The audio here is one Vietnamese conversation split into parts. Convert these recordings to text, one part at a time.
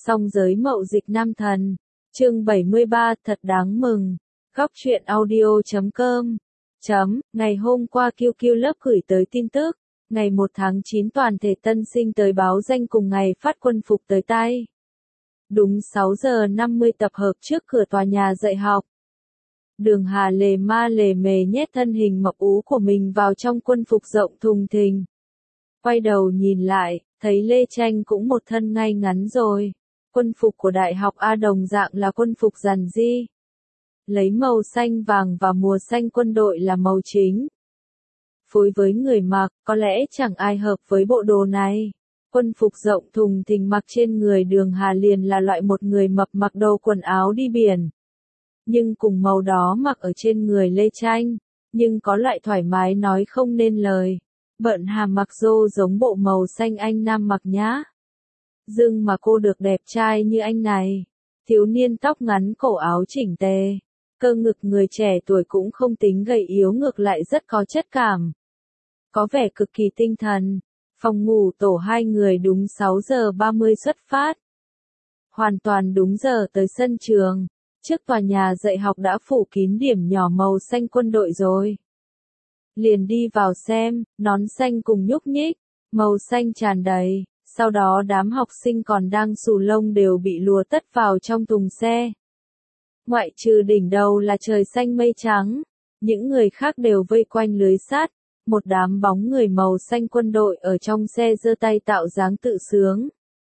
Song giới mậu dịch nam thần. Chương 73 thật đáng mừng. Góc truyện audio.com. Ngày hôm qua QQ lớp gửi tới tin tức. Ngày 1 tháng 9 toàn thể tân sinh tới báo danh cùng ngày phát quân phục tới tay. Đúng 6 giờ 50 tập hợp trước cửa tòa nhà dạy học. Đường Hà lề ma lề mề nhét thân hình mập ú của mình vào trong quân phục rộng thùng thình. Quay đầu nhìn lại, thấy Lê Tranh cũng một thân ngay ngắn rồi. Quân phục của Đại học A đồng dạng là quân phục giản dị. Lấy màu xanh vàng và mùa xanh quân đội là màu chính. Phối với người mặc, có lẽ chẳng ai hợp với bộ đồ này. Quân phục rộng thùng thình mặc trên người Đường Hà liền là loại một người mập mặc đồ quần áo đi biển. Nhưng cùng màu đó mặc ở trên người Lê Tranh, nhưng có loại thoải mái nói không nên lời. Bận hàm mặc rô giống bộ màu xanh anh nam mặc nhá. Dưng mà cô được đẹp trai như anh này. Thiếu niên tóc ngắn cổ áo chỉnh tề. Cơ ngực người trẻ tuổi cũng không tính gầy yếu, ngược lại rất có chất cảm. Có vẻ cực kỳ tinh thần. Phòng ngủ tổ hai người đúng 6 giờ 30 xuất phát. Hoàn toàn đúng giờ tới sân trường. Trước tòa nhà dạy học đã phủ kín điểm nhỏ màu xanh quân đội rồi. Liền đi vào xem, nón xanh cùng nhúc nhích, màu xanh tràn đầy. Sau đó đám học sinh còn đang xù lông đều bị lùa tất vào trong thùng xe. Ngoại trừ đỉnh đầu là trời xanh mây trắng, những người khác đều vây quanh lưới sắt. Một đám bóng người màu xanh quân đội ở trong xe giơ tay tạo dáng tự sướng.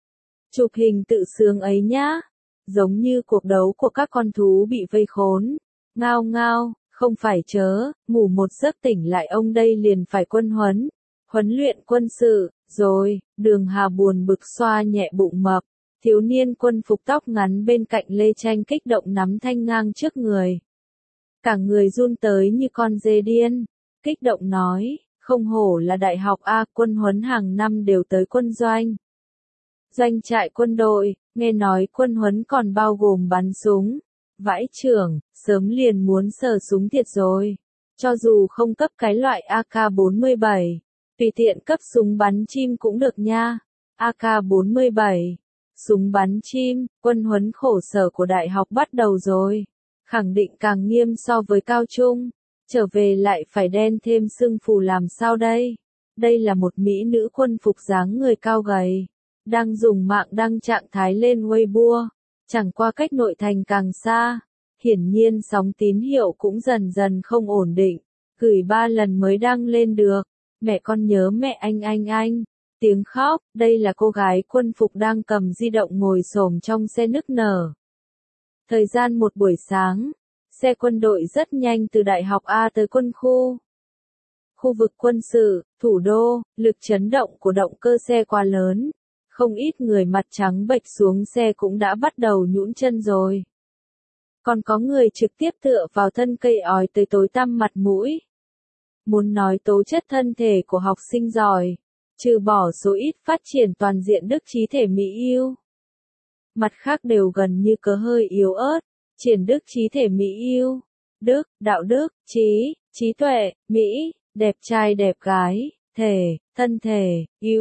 Chụp hình tự sướng ấy nhá. Giống như cuộc đấu của các con thú bị vây khốn. Ngao ngao, không phải chớ, ngủ một giấc tỉnh lại ông đây liền phải quân huấn. Huấn luyện quân sự, rồi, Đường Hà buồn bực xoa nhẹ bụng mập. Thiếu niên quân phục tóc ngắn bên cạnh Lê Tranh kích động nắm thanh ngang trước người. Cả người run tới như con dê điên. Kích động nói, không hổ là đại học A, quân huấn hàng năm đều tới quân doanh. Doanh trại quân đội, nghe nói quân huấn còn bao gồm bắn súng. Vãi chưởng, sớm liền muốn sờ súng thiệt rồi. Cho dù không cấp cái loại AK-47, tùy tiện cấp súng bắn chim cũng được nha. AK-47, súng bắn chim, quân huấn khổ sở của đại học bắt đầu rồi. Khẳng định càng nghiêm so với cao trung. Trở về lại phải đen thêm sưng phù làm sao đây? Đây là một mỹ nữ quân phục dáng người cao gầy. Đang dùng mạng đăng trạng thái lên Weibo. Chẳng qua cách nội thành càng xa. Hiển nhiên sóng tín hiệu cũng dần dần không ổn định. Gửi 3 lần mới đăng lên được. Mẹ con nhớ mẹ anh. Tiếng khóc, đây là cô gái quân phục đang cầm di động ngồi xổm trong xe nức nở. Thời gian một buổi sáng. Xe quân đội rất nhanh từ Đại học A tới quân khu. Khu vực quân sự, thủ đô, lực chấn động của động cơ xe quá lớn. Không ít người mặt trắng bệch xuống xe cũng đã bắt đầu nhũn chân rồi. Còn có người trực tiếp tựa vào thân cây ói tới tối tăm mặt mũi. Muốn nói tố chất thân thể của học sinh giỏi, trừ bỏ số ít phát triển toàn diện đức trí thể mỹ yêu. Mặt khác đều gần như có hơi yếu ớt. Triển đức trí thể mỹ yêu, đức, đạo đức, trí tuệ, mỹ, đẹp trai đẹp gái, thân thể,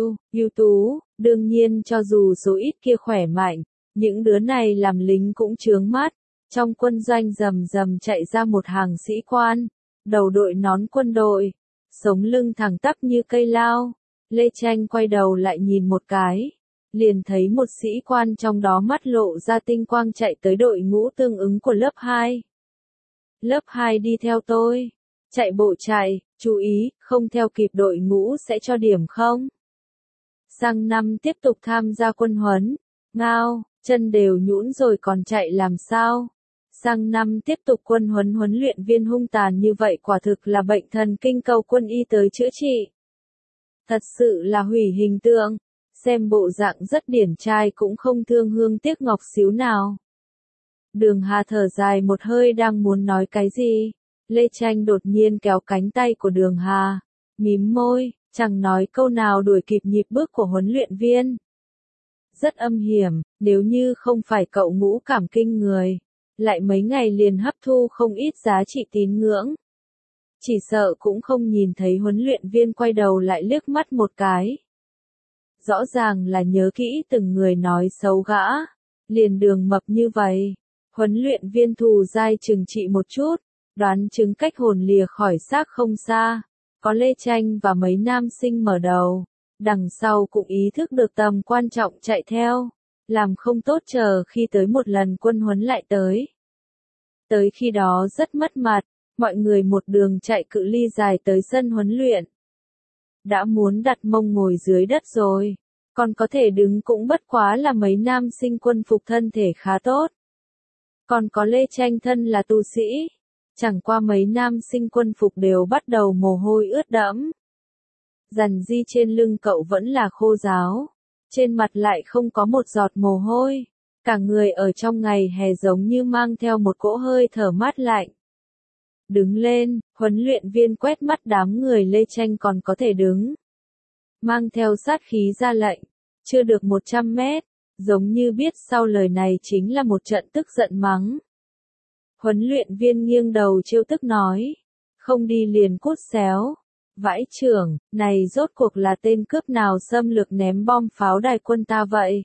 ưu tú, đương nhiên cho dù số ít kia khỏe mạnh, những đứa này làm lính cũng chướng mắt. Trong quân doanh rầm rầm chạy ra một hàng sĩ quan, đầu đội nón quân đội, sống lưng thẳng tắp như cây lao. Lê Tranh quay đầu lại nhìn một cái. Liền thấy một sĩ quan trong đó mắt lộ ra tinh quang chạy tới đội ngũ tương ứng của lớp 2. Lớp 2 đi theo tôi. Chạy bộ chạy, chú ý, không theo kịp đội ngũ sẽ cho điểm không. Sang năm tiếp tục tham gia quân huấn. Ngao, chân đều nhũn rồi còn chạy làm sao. Sang năm tiếp tục quân huấn, huấn luyện viên hung tàn như vậy quả thực là bệnh thần kinh, cầu quân y tới chữa trị. Thật sự là hủy hình tượng. Xem bộ dạng rất điển trai cũng không thương hương tiếc ngọc xíu nào. Đường Hà thở dài một hơi đang muốn nói cái gì. Lê Tranh đột nhiên kéo cánh tay của Đường Hà. Mím môi, chẳng nói câu nào đuổi kịp nhịp bước của huấn luyện viên. Rất âm hiểm, nếu như không phải cậu ngũ cảm kinh người. Lại mấy ngày liền hấp thu không ít giá trị tín ngưỡng. Chỉ sợ cũng không nhìn thấy huấn luyện viên quay đầu lại liếc mắt một cái. Rõ ràng là nhớ kỹ từng người nói xấu gã, Liền đường mập như vậy. Huấn luyện viên thù dai trừng trị một chút, đoán chứng cách hồn lìa khỏi xác không xa. Có Lê Tranh và mấy nam sinh mở đầu. Đằng sau cũng ý thức được tầm quan trọng chạy theo. Làm không tốt chờ khi tới một lần quân huấn lại tới. Tới khi đó rất mất mặt, mọi người một đường chạy cự ly dài tới sân huấn luyện. Đã muốn đặt mông ngồi dưới đất rồi, còn có thể đứng cũng bất quá là mấy nam sinh quân phục thân thể khá tốt. Còn có Lê Tranh thân là tu sĩ, chẳng qua mấy nam sinh quân phục đều bắt đầu mồ hôi ướt đẫm. Dằn di trên lưng cậu vẫn là khô ráo, trên mặt lại không có một giọt mồ hôi, cả người ở trong ngày hè giống như mang theo một cỗ hơi thở mát lạnh. Đứng lên, huấn luyện viên quét mắt đám người Lê Tranh còn có thể đứng. Mang theo sát khí ra lệnh, chưa được 100 mét, giống như biết sau lời này chính là một trận tức giận mắng. Huấn luyện viên nghiêng đầu trêu tức nói, không đi liền cút xéo. Vãi trưởng, này rốt cuộc là tên cướp nào xâm lược ném bom pháo đài quân ta vậy?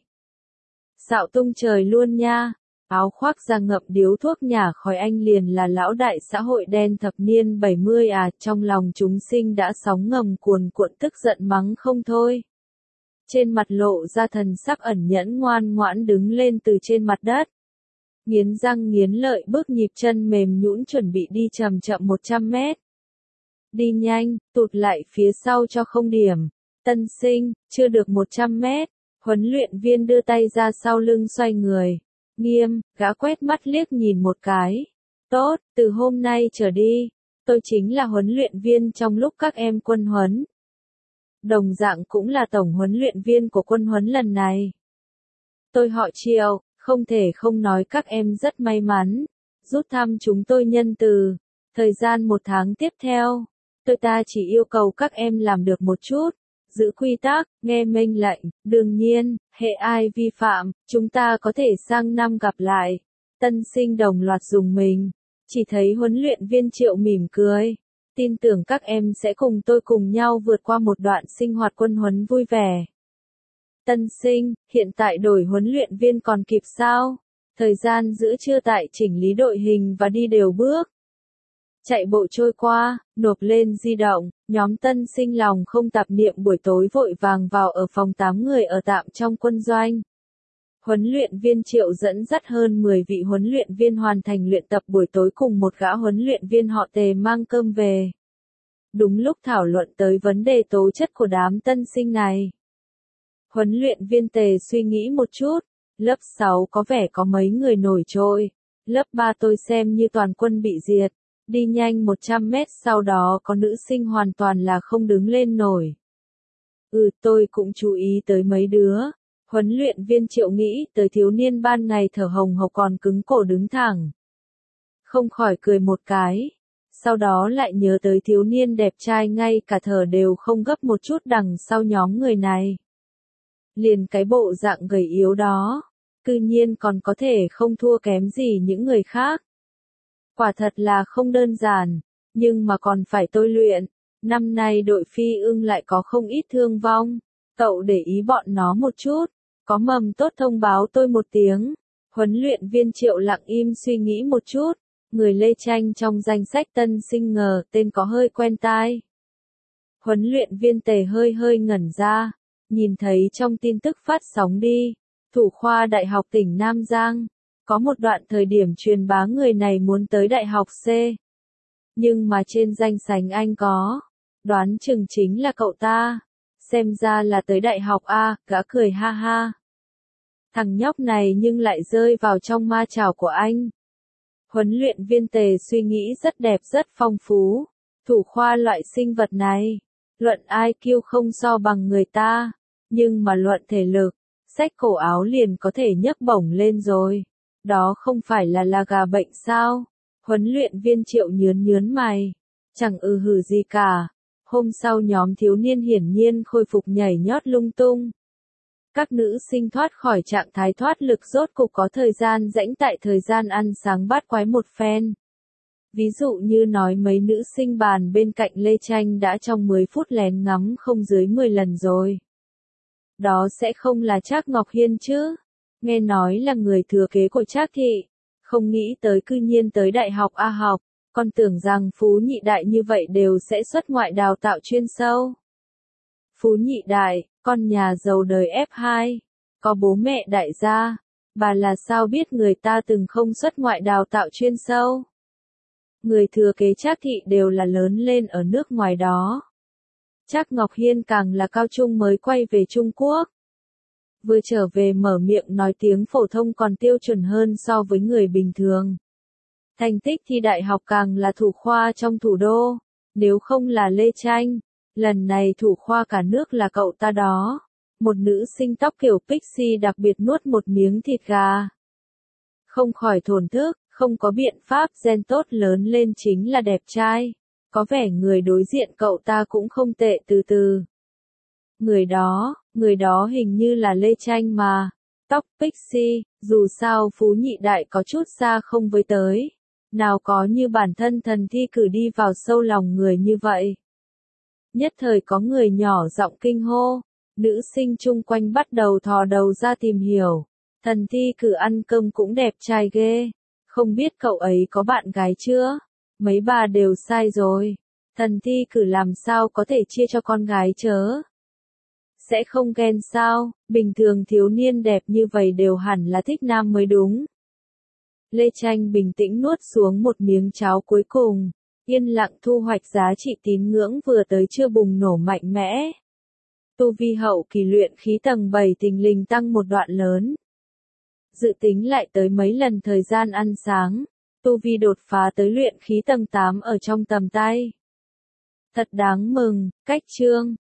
Xạo tung trời luôn nha. Áo khoác ra ngậm điếu thuốc nhả khói anh liền là lão đại xã hội đen thập niên 70 à, trong lòng chúng sinh đã sóng ngầm cuồn cuộn tức giận mắng không thôi. Trên mặt lộ ra thần sắc ẩn nhẫn ngoan ngoãn đứng lên từ trên mặt đất. Nghiến răng nghiến lợi bước nhịp chân mềm nhũn chuẩn bị đi chậm chậm 100 mét. Đi nhanh, tụt lại phía sau cho không điểm. Tân sinh, chưa được 100 mét, huấn luyện viên đưa tay ra sau lưng xoay người. Nghiêm, gã quét mắt liếc nhìn một cái. Tốt, từ hôm nay trở đi, tôi chính là huấn luyện viên trong lúc các em quân huấn. Đồng dạng cũng là tổng huấn luyện viên của quân huấn lần này. Tôi họ Triệu, không thể không nói các em rất may mắn. Rút thăm chúng tôi nhân từ. Thời gian 1 tháng tiếp theo, tôi ta chỉ yêu cầu các em làm được một chút. Giữ quy tắc, nghe mệnh lệnh, đương nhiên, hệ ai vi phạm, chúng ta có thể sang năm gặp lại. Tân sinh đồng loạt dùng mình, chỉ thấy huấn luyện viên Triệu mỉm cười. Tin tưởng các em sẽ cùng tôi cùng nhau vượt qua một đoạn sinh hoạt quân huấn vui vẻ. Tân sinh, hiện tại đổi huấn luyện viên còn kịp sao? Thời gian giữa trưa tại chỉnh lý đội hình và đi đều bước. Chạy bộ trôi qua, nộp lên di động, nhóm tân sinh lòng không tạp niệm buổi tối vội vàng vào ở phòng 8 người ở tạm trong quân doanh. Huấn luyện viên Triệu dẫn dắt hơn 10 vị huấn luyện viên hoàn thành luyện tập buổi tối cùng một gã huấn luyện viên họ Tề mang cơm về. Đúng lúc thảo luận tới vấn đề tố chất của đám tân sinh này. Huấn luyện viên Tề suy nghĩ một chút, lớp 6 có vẻ có mấy người nổi trội, lớp 3 tôi xem như toàn quân bị diệt. Đi nhanh 100 mét sau đó có nữ sinh hoàn toàn là không đứng lên nổi. Tôi cũng chú ý tới mấy đứa. Huấn luyện viên Triệu nghĩ tới thiếu niên ban ngày thở hồng hộc còn cứng cổ đứng thẳng. Không khỏi cười một cái. Sau đó lại nhớ tới thiếu niên đẹp trai ngay cả thở đều không gấp một chút đằng sau nhóm người này. Liền cái bộ dạng gầy yếu đó, cư nhiên còn có thể không thua kém gì những người khác. Quả thật là không đơn giản, nhưng mà còn phải tôi luyện. Năm nay đội Phi Ưng lại có không ít thương vong. Cậu để ý bọn nó một chút, có mầm tốt thông báo tôi một tiếng. Huấn luyện viên Triệu lặng im suy nghĩ một chút, người Lê Tranh trong danh sách tân sinh ngờ tên có hơi quen tai. Huấn luyện viên Tề hơi ngẩn ra, nhìn thấy trong tin tức phát sóng đi, thủ khoa Đại học tỉnh Nam Giang. Có một đoạn thời điểm truyền bá người này muốn tới Đại học C. Nhưng mà trên danh sách anh có, đoán chừng chính là cậu ta. Xem ra là tới Đại học A, gã cười ha ha. Thằng nhóc này nhưng lại rơi vào trong ma chảo của anh. Huấn luyện viên Tề suy nghĩ rất đẹp rất phong phú. Thủ khoa loại sinh vật này, luận IQ không so bằng người ta, nhưng mà luận thể lực, xách cổ áo liền có thể nhấc bổng lên rồi. Đó không phải là gà bệnh sao? Huấn luyện viên Triệu nhớn mày. Chẳng hử gì cả. Hôm sau nhóm thiếu niên hiển nhiên khôi phục nhảy nhót lung tung. Các nữ sinh thoát khỏi trạng thái thoát lực rốt cục có thời gian rãnh tại thời gian ăn sáng bát quái một phen. Ví dụ như nói mấy nữ sinh bàn bên cạnh Lê Tranh đã trong 10 phút lén ngắm không dưới 10 lần rồi. Đó sẽ không là Trác Ngọc Hiên chứ? nghe nói là người thừa kế của Trác thị, không nghĩ tới cư nhiên tới đại học A học, còn tưởng rằng Phú Nhị Đại như vậy đều sẽ xuất ngoại đào tạo chuyên sâu. Phú Nhị Đại, con nhà giàu đời F2, có bố mẹ đại gia, bà là sao biết người ta từng không xuất ngoại đào tạo chuyên sâu. Người thừa kế Trác thị đều là lớn lên ở nước ngoài đó. Trác Ngọc Hiên càng là cao trung mới quay về Trung Quốc. Vừa trở về mở miệng nói tiếng phổ thông còn tiêu chuẩn hơn so với người bình thường. Thành tích thi đại học càng là thủ khoa trong thủ đô, nếu không là Lê Tranh, lần này thủ khoa cả nước là cậu ta đó. Một nữ sinh tóc kiểu pixie đặc biệt nuốt một miếng thịt gà. Không khỏi thổn thức, không có biện pháp, gen tốt lớn lên chính là đẹp trai. Có vẻ người đối diện cậu ta cũng không tệ. Từ từ. Người đó hình như là Lê Tranh mà. Tóc pixie, dù sao Phú Nhị Đại có chút xa không với tới. Nào có như bản thân Thần Thi Cử đi vào sâu lòng người như vậy. Nhất thời có người nhỏ giọng kinh hô. Nữ sinh chung quanh bắt đầu thò đầu ra tìm hiểu. Thần Thi Cử ăn cơm cũng đẹp trai ghê. Không biết cậu ấy có bạn gái chưa? Mấy bà đều sai rồi. Thần Thi Cử làm sao có thể chia cho con gái chớ? Sẽ không ghen sao? Bình thường thiếu niên đẹp như vậy đều hẳn là thích nam mới đúng. Lê Tranh bình tĩnh nuốt xuống một miếng cháo cuối cùng. Yên lặng thu hoạch giá trị tín ngưỡng vừa tới chưa bùng nổ mạnh mẽ. Tu vi hậu kỳ luyện khí tầng 7 thình lình tăng một đoạn lớn. Dự tính lại tới mấy lần thời gian ăn sáng, tu vi đột phá tới luyện khí tầng 8 ở trong tầm tay. Thật đáng mừng, cách chương.